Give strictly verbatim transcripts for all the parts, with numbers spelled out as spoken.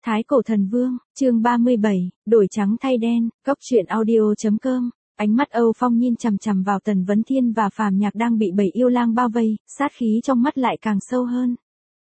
Thái cổ thần vương, chương ba mươi bảy, đổi trắng thay đen, góc truyện audio.com. Ánh mắt Âu Phong nhìn chằm chằm vào Tần Vấn Thiên và Phàm Nhạc đang bị bảy yêu lang bao vây, sát khí trong mắt lại càng sâu hơn.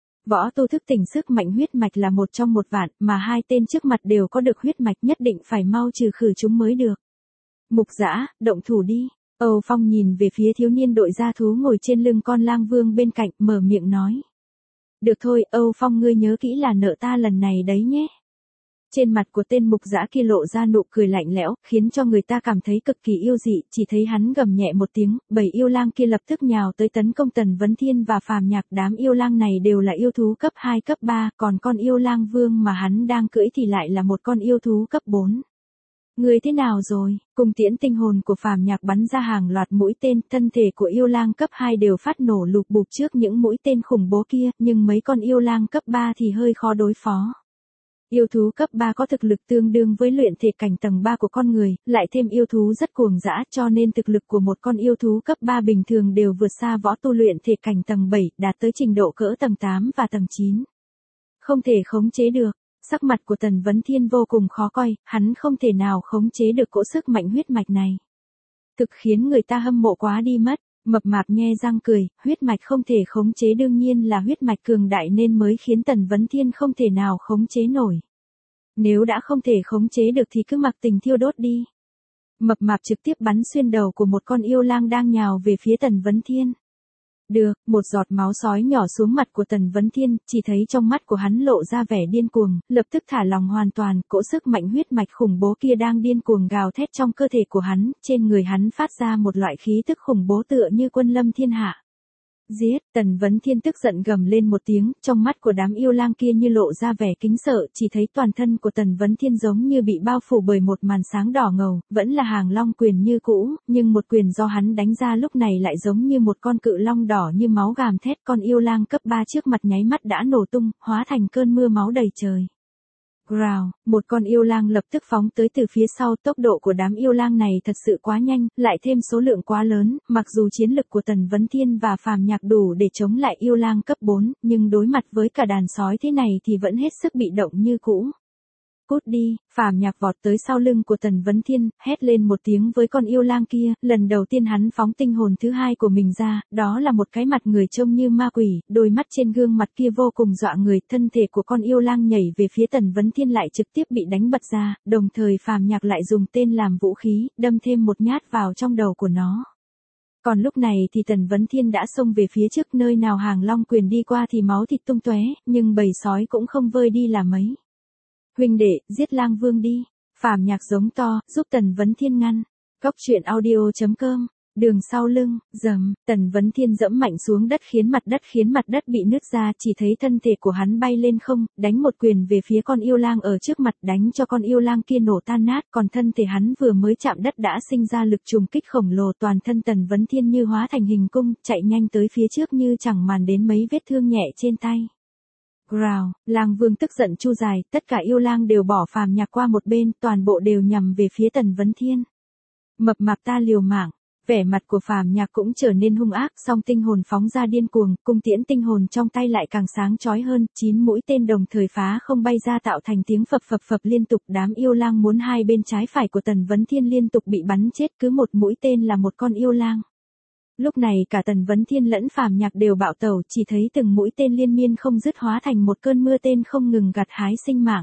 Võ tu thức tỉnh sức mạnh huyết mạch là một trong một vạn, mà hai tên trước mặt đều có được huyết mạch, nhất định phải mau trừ khử chúng mới được. Mục Dã, động thủ đi. Âu Phong nhìn về phía thiếu niên đội gia thú ngồi trên lưng con lang vương bên cạnh, mở miệng nói. Được thôi, Âu Phong, ngươi nhớ kỹ là nợ ta lần này đấy nhé. Trên mặt của tên Mục Dã kia lộ ra nụ cười lạnh lẽo, khiến cho người ta cảm thấy cực kỳ yêu dị, chỉ thấy hắn gầm nhẹ một tiếng, bảy yêu lang kia lập tức nhào tới tấn công Tần Vấn Thiên và Phàm Nhạc. Đám yêu lang này đều là yêu thú cấp hai cấp ba, còn con yêu lang vương mà hắn đang cưỡi thì lại là một con yêu thú cấp bốn. Người thế nào rồi? Cung tiễn tinh hồn của Phàm Nhạc bắn ra hàng loạt mũi tên, thân thể của yêu lang cấp hai đều phát nổ lục bục trước những mũi tên khủng bố kia, nhưng mấy con yêu lang cấp ba thì hơi khó đối phó. Yêu thú cấp ba có thực lực tương đương với luyện thể cảnh tầng ba của con người, lại thêm yêu thú rất cuồng dã, cho nên thực lực của một con yêu thú cấp ba bình thường đều vượt xa võ tu luyện thể cảnh tầng bảy, đạt tới trình độ cỡ tầng tám và tầng chín. Không thể khống chế được. Sắc mặt của Tần Vấn Thiên vô cùng khó coi, hắn không thể nào khống chế được cỗ sức mạnh huyết mạch này. Thực khiến người ta hâm mộ quá đi mất. Mập mạp nhe răng cười, huyết mạch không thể khống chế đương nhiên là huyết mạch cường đại nên mới khiến Tần Vấn Thiên không thể nào khống chế nổi. Nếu đã không thể khống chế được thì cứ mặc tình thiêu đốt đi. Mập mạp trực tiếp bắn xuyên đầu của một con yêu lang đang nhào về phía Tần Vấn Thiên. Được, một giọt máu sói nhỏ xuống mặt của Tần Vấn Thiên, chỉ thấy trong mắt của hắn lộ ra vẻ điên cuồng, lập tức thả lòng hoàn toàn, cỗ sức mạnh huyết mạch khủng bố kia đang điên cuồng gào thét trong cơ thể của hắn, trên người hắn phát ra một loại khí tức khủng bố tựa như quân lâm thiên hạ. Giết, Tần Vấn Thiên tức giận gầm lên một tiếng, trong mắt của đám yêu lang kia như lộ ra vẻ kính sợ, chỉ thấy toàn thân của Tần Vấn Thiên giống như bị bao phủ bởi một màn sáng đỏ ngầu, vẫn là hàng long quyền như cũ, nhưng một quyền do hắn đánh ra lúc này lại giống như một con cự long đỏ như máu gầm thét. Con yêu lang cấp ba trước mặt nháy mắt đã nổ tung, hóa thành cơn mưa máu đầy trời. Growl, một con yêu lang lập tức phóng tới từ phía sau, tốc độ của đám yêu lang này thật sự quá nhanh, lại thêm số lượng quá lớn, mặc dù chiến lực của Tần Vấn Thiên và Phàm Nhạc đủ để chống lại yêu lang cấp bốn, nhưng đối mặt với cả đàn sói thế này thì vẫn hết sức bị động như cũ. Cút đi, Phàm Nhạc vọt tới sau lưng của Tần Vấn Thiên, hét lên một tiếng với con yêu lang kia, lần đầu tiên hắn phóng tinh hồn thứ hai của mình ra, đó là một cái mặt người trông như ma quỷ, đôi mắt trên gương mặt kia vô cùng dọa người, thân thể của con yêu lang nhảy về phía Tần Vấn Thiên lại trực tiếp bị đánh bật ra, đồng thời Phàm Nhạc lại dùng tên làm vũ khí, đâm thêm một nhát vào trong đầu của nó. Còn lúc này thì Tần Vấn Thiên đã xông về phía trước, nơi nào hàng long quyền đi qua thì máu thịt tung tóe, nhưng bầy sói cũng không vơi đi là mấy. Huynh đệ, giết lang vương đi. Phàm Nhạc giống to, giúp Tần Vấn Thiên ngăn. Góc truyện audio.com. Đường sau lưng, rầm, Tần Vấn Thiên dẫm mạnh xuống đất khiến mặt đất khiến mặt đất bị nứt ra, chỉ thấy thân thể của hắn bay lên không, đánh một quyền về phía con yêu lang ở trước mặt, đánh cho con yêu lang kia nổ tan nát, còn thân thể hắn vừa mới chạm đất đã sinh ra lực trùng kích khổng lồ, toàn thân Tần Vấn Thiên như hóa thành hình cung, chạy nhanh tới phía trước như chẳng màng đến mấy vết thương nhẹ trên tay. Growl, lang vương tức giận chu dài, tất cả yêu lang đều bỏ Phàm Nhạc qua một bên, toàn bộ đều nhằm về phía Tần Vấn Thiên. Mập mạp ta liều mạng, vẻ mặt của Phàm Nhạc cũng trở nên hung ác, song tinh hồn phóng ra điên cuồng, cung tiễn tinh hồn trong tay lại càng sáng chói hơn, chín mũi tên đồng thời phá không bay ra tạo thành tiếng phập phập phập liên tục, đám yêu lang muốn hai bên trái phải của Tần Vấn Thiên liên tục bị bắn chết, cứ một mũi tên là một con yêu lang. Lúc này cả Tần Vấn Thiên lẫn Phàm Nhạc đều bạo tẩu, chỉ thấy từng mũi tên liên miên không dứt hóa thành một cơn mưa tên không ngừng gặt hái sinh mạng.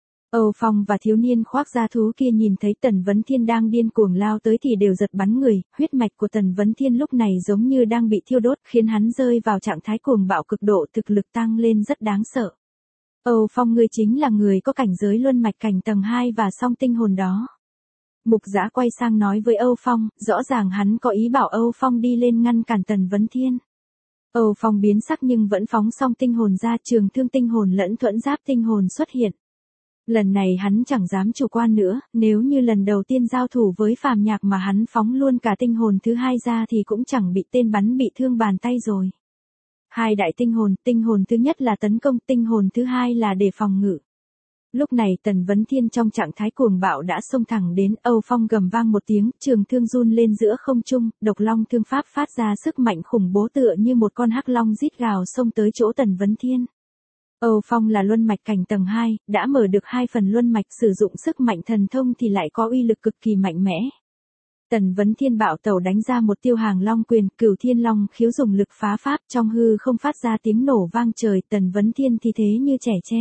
Âu Phong và thiếu niên khoác da thú kia nhìn thấy Tần Vấn Thiên đang điên cuồng lao tới thì đều giật bắn người, huyết mạch của Tần Vấn Thiên lúc này giống như đang bị thiêu đốt, khiến hắn rơi vào trạng thái cuồng bạo cực độ, thực lực tăng lên rất đáng sợ. Âu Phong, ngươi chính là người có cảnh giới luân mạch cảnh tầng hai và song tinh hồn đó. Mục Dã quay sang nói với Âu Phong, rõ ràng hắn có ý bảo Âu Phong đi lên ngăn cản Tần Vấn Thiên. Âu Phong biến sắc nhưng vẫn phóng song tinh hồn ra, trường thương tinh hồn lẫn thuẫn giáp tinh hồn xuất hiện. Lần này hắn chẳng dám chủ quan nữa, nếu như lần đầu tiên giao thủ với Phàm Nhạc mà hắn phóng luôn cả tinh hồn thứ hai ra thì cũng chẳng bị tên bắn bị thương bàn tay rồi. Hai đại tinh hồn, tinh hồn thứ nhất là tấn công, tinh hồn thứ hai là để phòng ngự. Lúc này Tần Vấn Thiên trong trạng thái cuồng bạo đã xông thẳng đến, Âu Phong gầm vang một tiếng, trường thương run lên giữa không trung, độc long thương pháp phát ra sức mạnh khủng bố tựa như một con hắc long rít gào xông tới chỗ Tần Vấn Thiên. Âu Phong là luân mạch cảnh tầng hai, đã mở được hai phần luân mạch, sử dụng sức mạnh thần thông thì lại có uy lực cực kỳ mạnh mẽ. Tần Vấn Thiên bạo tẩu đánh ra một tiêu hàng long quyền, Cửu Thiên Long khiếu dùng lực phá pháp, trong hư không phát ra tiếng nổ vang trời, Tần Vấn Thiên thì thế như trẻ tre.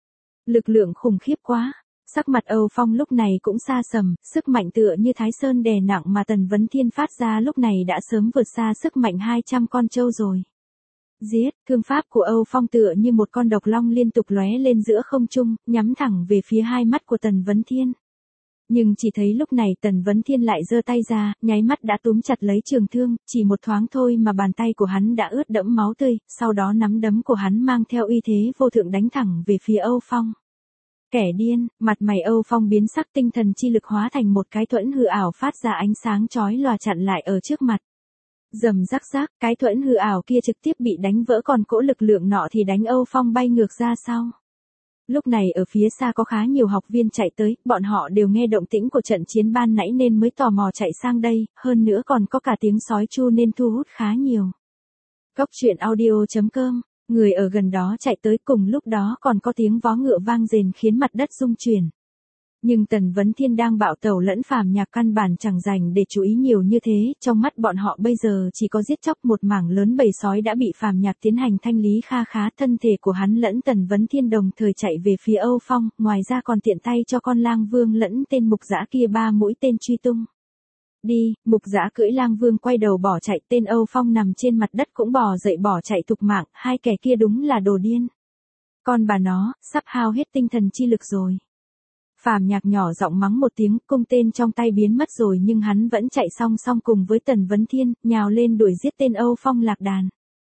Lực lượng khủng khiếp quá. Sắc mặt Âu Phong lúc này cũng xa sầm, sức mạnh tựa như Thái Sơn đè nặng mà Tần Vấn Thiên phát ra lúc này đã sớm vượt xa sức mạnh hai trăm con trâu rồi. Giết, thương pháp của Âu Phong tựa như một con độc long liên tục lóe lên giữa không trung, nhắm thẳng về phía hai mắt của Tần Vấn Thiên. Nhưng chỉ thấy lúc này Tần Vấn Thiên lại giơ tay ra, nháy mắt đã túm chặt lấy trường thương, chỉ một thoáng thôi mà bàn tay của hắn đã ướt đẫm máu tươi, sau đó nắm đấm của hắn mang theo uy thế vô thượng đánh thẳng về phía Âu Phong. Kẻ điên, mặt mày Âu Phong biến sắc, tinh thần chi lực hóa thành một cái thuẫn hư ảo phát ra ánh sáng chói lòa chặn lại ở trước mặt. Rầm rắc rắc, cái thuẫn hư ảo kia trực tiếp bị đánh vỡ, còn cỗ lực lượng nọ thì đánh Âu Phong bay ngược ra sau. Lúc này ở phía xa có khá nhiều học viên chạy tới, bọn họ đều nghe động tĩnh của trận chiến ban nãy nên mới tò mò chạy sang đây, hơn nữa còn có cả tiếng sói chu nên thu hút khá nhiều. Cốc truyện audio chấm com, người ở gần đó chạy tới, cùng lúc đó còn có tiếng vó ngựa vang rền khiến mặt đất rung chuyển. Nhưng Tần Vấn Thiên đang bạo tẩu lẫn Phàm Nhạc căn bản chẳng dành để chú ý nhiều như thế, trong mắt bọn họ bây giờ chỉ có giết chóc, một mảng lớn bầy sói đã bị Phàm Nhạc tiến hành thanh lý kha khá, thân thể của hắn lẫn Tần Vấn Thiên đồng thời chạy về phía Âu Phong, ngoài ra còn tiện tay cho con lang vương lẫn tên mục dã kia ba mũi tên truy tung. Đi, mục dã cưỡi lang vương quay đầu bỏ chạy, tên Âu Phong nằm trên mặt đất cũng bò dậy bỏ chạy thục mạng, hai kẻ kia đúng là đồ điên. Con bà nó, sắp hao hết tinh thần chi lực rồi. Phàm Nhạc nhỏ giọng mắng một tiếng, cung tên trong tay biến mất rồi nhưng hắn vẫn chạy song song cùng với Tần Vấn Thiên, nhào lên đuổi giết tên Âu Phong lạc đàn.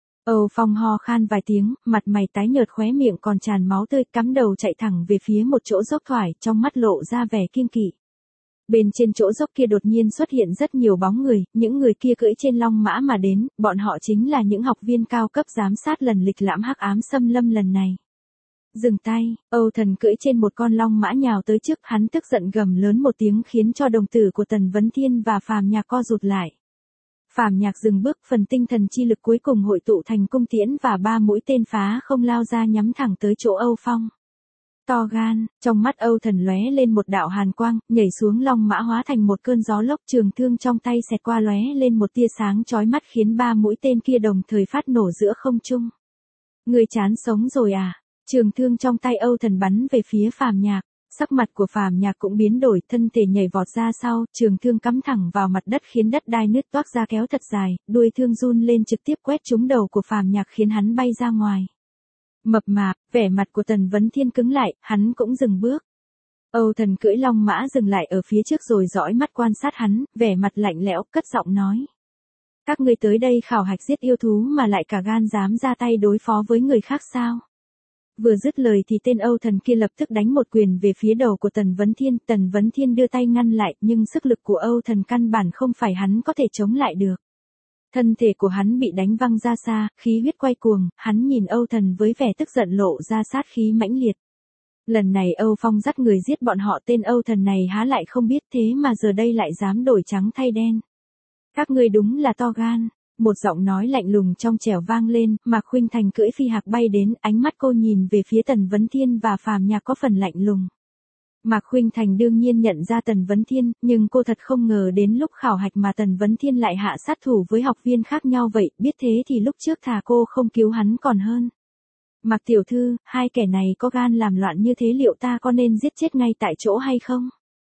Âu Phong ho khan vài tiếng, mặt mày tái nhợt, khóe miệng còn tràn máu tươi, cắm đầu chạy thẳng về phía một chỗ dốc thoải, trong mắt lộ ra vẻ kiêng kỵ. Bên trên chỗ dốc kia đột nhiên xuất hiện rất nhiều bóng người, những người kia cưỡi trên long mã mà đến, bọn họ chính là những học viên cao cấp giám sát lần lịch lãm hắc ám xâm lâm lần này. Dừng tay, Âu Thần cưỡi trên một con long mã nhào tới trước, hắn tức giận gầm lớn một tiếng khiến cho đồng tử của Tần Vấn Thiên và Phàm Nhạc co rụt lại. Phàm Nhạc dừng bước, phần tinh thần chi lực cuối cùng hội tụ thành cung tiễn và ba mũi tên phá không lao ra nhắm thẳng tới chỗ Âu Phong. To gan, trong mắt Âu Thần lóe lên một đạo hàn quang, nhảy xuống long mã hóa thành một cơn gió lốc, trường thương trong tay xẹt qua lóe lên một tia sáng chói mắt khiến ba mũi tên kia đồng thời phát nổ giữa không trung. Người chán sống rồi à? Trường thương trong tay Âu Thần bắn về phía Phàm Nhạc, sắc mặt của Phàm Nhạc cũng biến đổi, thân thể nhảy vọt ra sau, trường thương cắm thẳng vào mặt đất khiến đất đai nứt toác ra kéo thật dài, đuôi thương run lên trực tiếp quét trúng đầu của Phàm Nhạc khiến hắn bay ra ngoài. Mập mạp, vẻ mặt của Tần Vấn Thiên cứng lại, hắn cũng dừng bước. Âu Thần cưỡi long mã dừng lại ở phía trước rồi dõi mắt quan sát hắn, vẻ mặt lạnh lẽo, cất giọng nói. Các ngươi tới đây khảo hạch giết yêu thú mà lại cả gan dám ra tay đối phó với người khác sao? Vừa dứt lời thì tên Âu Thần kia lập tức đánh một quyền về phía đầu của Tần Vấn Thiên, Tần Vấn Thiên đưa tay ngăn lại, nhưng sức lực của Âu Thần căn bản không phải hắn có thể chống lại được. Thân thể của hắn bị đánh văng ra xa, khí huyết quay cuồng, hắn nhìn Âu Thần với vẻ tức giận lộ ra sát khí mãnh liệt. Lần này Âu Phong dắt người giết bọn họ, tên Âu Thần này há lại không biết thế mà giờ đây lại dám đổi trắng thay đen. Các ngươi đúng là to gan. Một giọng nói lạnh lùng trong trẻo vang lên, Mạc Khuynh Thành cưỡi phi hạc bay đến, ánh mắt cô nhìn về phía Tần Vấn Thiên và Phàm Nhạc có phần lạnh lùng. Mạc Khuynh Thành đương nhiên nhận ra Tần Vấn Thiên, nhưng cô thật không ngờ đến lúc khảo hạch mà Tần Vấn Thiên lại hạ sát thủ với học viên khác nhau vậy, biết thế thì lúc trước thà cô không cứu hắn còn hơn. Mạc tiểu thư, hai kẻ này có gan làm loạn như thế liệu ta có nên giết chết ngay tại chỗ hay không?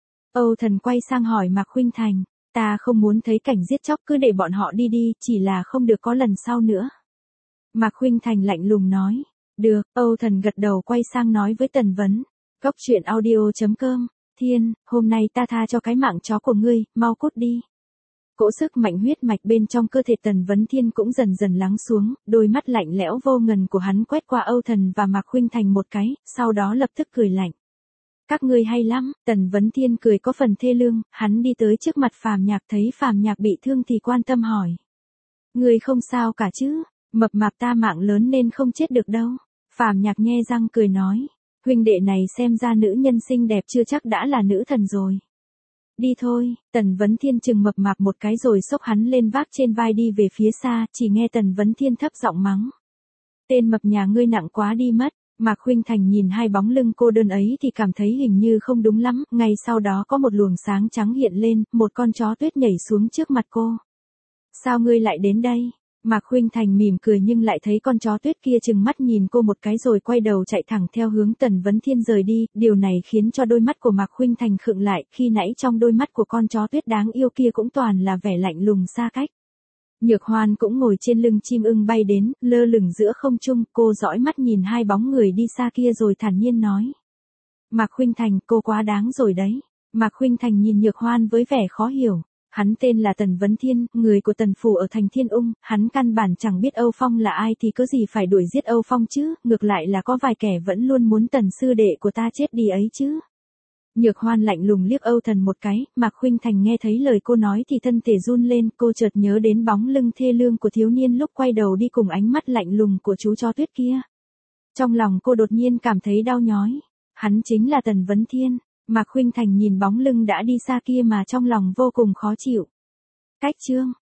Âu Thần quay sang hỏi Mạc Khuynh Thành. Ta không muốn thấy cảnh giết chóc, cứ để bọn họ đi đi, chỉ là không được có lần sau nữa. Mạc Khuynh Thành lạnh lùng nói. Được, Âu Thần gật đầu quay sang nói với Tần Vấn. Cốc truyện audio chấm com, Thiên, hôm nay ta tha cho cái mạng chó của ngươi, mau cút đi. Cỗ sức mạnh huyết mạch bên trong cơ thể Tần Vấn Thiên cũng dần dần lắng xuống, đôi mắt lạnh lẽo vô ngần của hắn quét qua Âu Thần và Mạc Khuynh Thành một cái, sau đó lập tức cười lạnh. Các ngươi hay lắm, Tần Vấn Thiên cười có phần thê lương, hắn đi tới trước mặt Phàm Nhạc, thấy Phàm Nhạc bị thương thì quan tâm hỏi. Ngươi không sao cả chứ, mập mạp ta mạng lớn nên không chết được đâu. Phàm Nhạc nhe răng cười nói, huynh đệ này xem ra nữ nhân xinh đẹp chưa chắc đã là nữ thần rồi. Đi thôi, Tần Vấn Thiên chừng mập mạp một cái rồi xốc hắn lên vác trên vai đi về phía xa, chỉ nghe Tần Vấn Thiên thấp giọng mắng. Tên mập nhà ngươi nặng quá đi mất. Mạc Khuynh Thành nhìn hai bóng lưng cô đơn ấy thì cảm thấy hình như không đúng lắm, ngay sau đó có một luồng sáng trắng hiện lên, một con chó tuyết nhảy xuống trước mặt cô. Sao ngươi lại đến đây? Mạc Khuynh Thành mỉm cười nhưng lại thấy con chó tuyết kia trừng mắt nhìn cô một cái rồi quay đầu chạy thẳng theo hướng Tần Vấn Thiên rời đi, điều này khiến cho đôi mắt của Mạc Khuynh Thành khựng lại, khi nãy trong đôi mắt của con chó tuyết đáng yêu kia cũng toàn là vẻ lạnh lùng xa cách. Nhược Hoan cũng ngồi trên lưng chim ưng bay đến, lơ lửng giữa không trung, cô dõi mắt nhìn hai bóng người đi xa kia rồi thản nhiên nói. Mạc Khuynh Thành, cô quá đáng rồi đấy. Mạc Khuynh Thành nhìn Nhược Hoan với vẻ khó hiểu. Hắn tên là Tần Vấn Thiên, người của Tần phủ ở thành Thiên Ung, hắn căn bản chẳng biết Âu Phong là ai thì có gì phải đuổi giết Âu Phong chứ, ngược lại là có vài kẻ vẫn luôn muốn Tần sư đệ của ta chết đi ấy chứ. Nhược Hoan lạnh lùng liếc Âu Thần một cái, Mạc Khuynh Thành nghe thấy lời cô nói thì thân thể run lên, cô chợt nhớ đến bóng lưng thê lương của thiếu niên lúc quay đầu đi cùng ánh mắt lạnh lùng của chú chó tuyết kia. Trong lòng cô đột nhiên cảm thấy đau nhói, hắn chính là Tần Vấn Thiên. Mạc Khuynh Thành nhìn bóng lưng đã đi xa kia mà trong lòng vô cùng khó chịu. Cách chương